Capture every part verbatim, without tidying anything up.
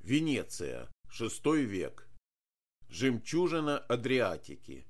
Венеция, шестой век. Жемчужина Адриатики.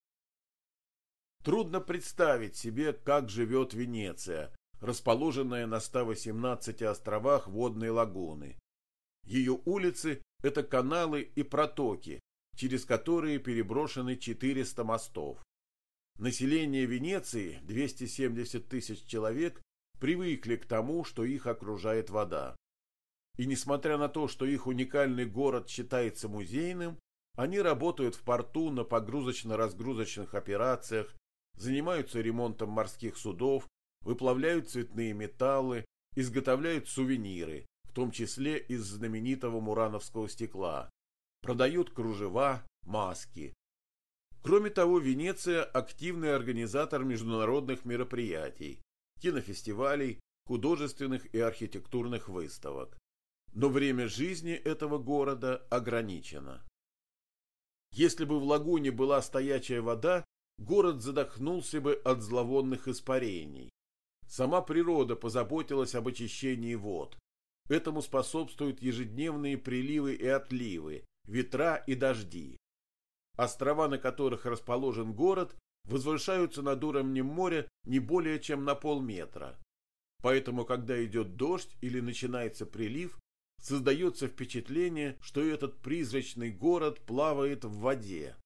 Трудно представить себе, как живет Венеция, расположенная на ста восемнадцати островах водной лагуны. Ее улицы – это каналы и протоки, через которые переброшены четыреста мостов. Население Венеции, двести семьдесят тысяч человек, привыкли к тому, что их окружает вода. И несмотря на то, что их уникальный город считается музейным, они работают в порту на погрузочно-разгрузочных операциях, занимаются ремонтом морских судов, выплавляют цветные металлы, изготовляют сувениры, в том числе из знаменитого мурановского стекла, продают кружева, маски. Кроме того, Венеция – активный организатор международных мероприятий, кинофестивалей, художественных и архитектурных выставок. Но время жизни этого города ограничено. Если бы в лагуне была стоячая вода, город задохнулся бы от зловонных испарений. Сама природа позаботилась об очищении вод. Этому способствуют ежедневные приливы и отливы, ветра и дожди. Острова, на которых расположен город, возвышаются над уровнем моря не более чем на полметра. Поэтому, когда идет дождь или начинается прилив, создается впечатление, что этот призрачный город плавает в воде.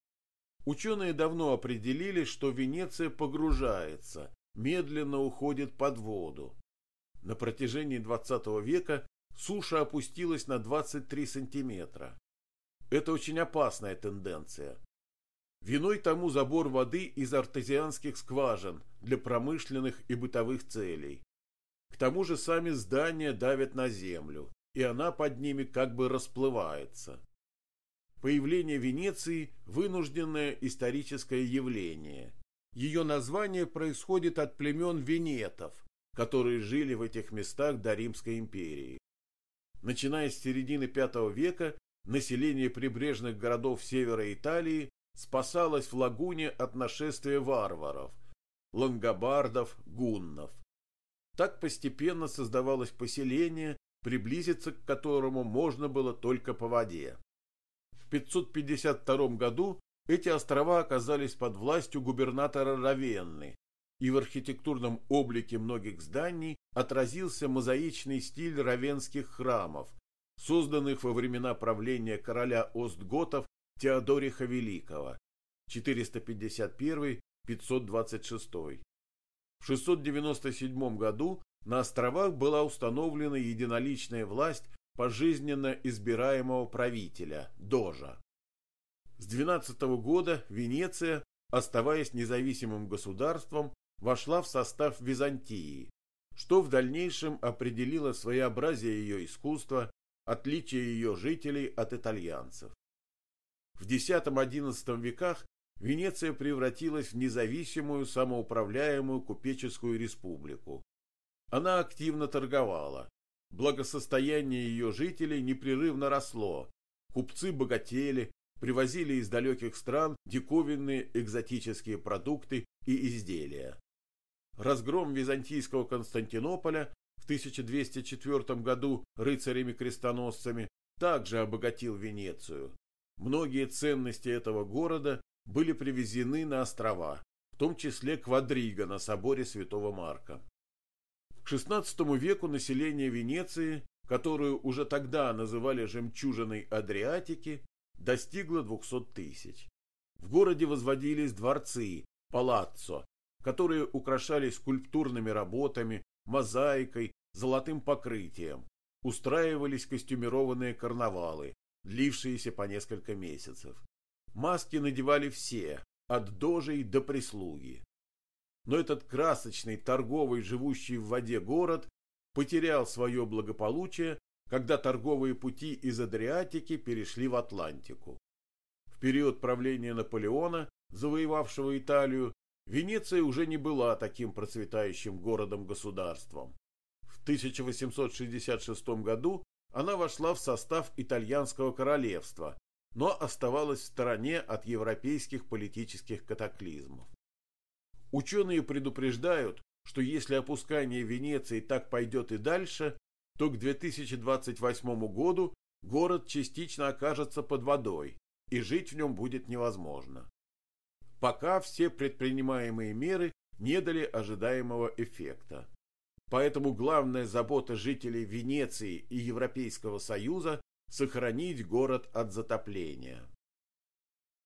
Ученые давно определили, что Венеция погружается, медленно уходит под воду. На протяжении двадцатого века суша опустилась на двадцать три сантиметра. Это очень опасная тенденция. Виной тому забор воды из артезианских скважин для промышленных и бытовых целей. К тому же сами здания давят на землю, и она под ними как бы расплывается. Появление Венеции – вынужденное историческое явление. Ее название происходит от племен венетов, которые жили в этих местах до Римской империи. Начиная с середины пятого века, население прибрежных городов севера Италии спасалось в лагуне от нашествия варваров – лангобардов, гуннов. Так постепенно создавалось поселение, приблизиться к которому можно было только по воде. В пятьсот пятьдесят втором году эти острова оказались под властью губернатора Равенны, и в архитектурном облике многих зданий отразился мозаичный стиль равенских храмов, созданных во времена правления короля остготов Теодориха Великого четыреста пятьдесят первый — пятьсот двадцать шестой. В шестьсот девяносто седьмом году на островах была установлена единоличная власть пожизненно избираемого правителя – дожа. С двенадцатого года Венеция, оставаясь независимым государством, вошла в состав Византии, что в дальнейшем определило своеобразие ее искусства, отличие ее жителей от итальянцев. В десятом-одиннадцатом веках Венеция превратилась в независимую самоуправляемую купеческую республику. Она активно торговала. Благосостояние ее жителей непрерывно росло. Купцы богатели, привозили из далеких стран диковинные экзотические продукты и изделия. Разгром византийского Константинополя в тысяча двести четвёртом году рыцарями-крестоносцами также обогатил Венецию. Многие ценности этого города были привезены на острова, в том числе квадрига на соборе Святого Марка. К шестнадцатому веку население Венеции, которую уже тогда называли «жемчужиной Адриатики», достигло двухсот тысяч. В городе возводились дворцы, палаццо, которые украшались скульптурными работами, мозаикой, золотым покрытием. Устраивались костюмированные карнавалы, длившиеся по несколько месяцев. Маски надевали все, от дожей до прислуги. Но этот красочный, торговый, живущий в воде город потерял свое благополучие, когда торговые пути из Адриатики перешли в Атлантику. В период правления Наполеона, завоевавшего Италию, Венеция уже не была таким процветающим городом-государством. В тысяча восемьсот шестьдесят шестом году она вошла в состав итальянского королевства, но оставалась в стороне от европейских политических катаклизмов. Ученые предупреждают, что если опускание Венеции так пойдет и дальше, то к две тысячи двадцать восьмому году город частично окажется под водой, и жить в нем будет невозможно. Пока все предпринимаемые меры не дали ожидаемого эффекта. Поэтому главная забота жителей Венеции и Европейского Союза – сохранить город от затопления.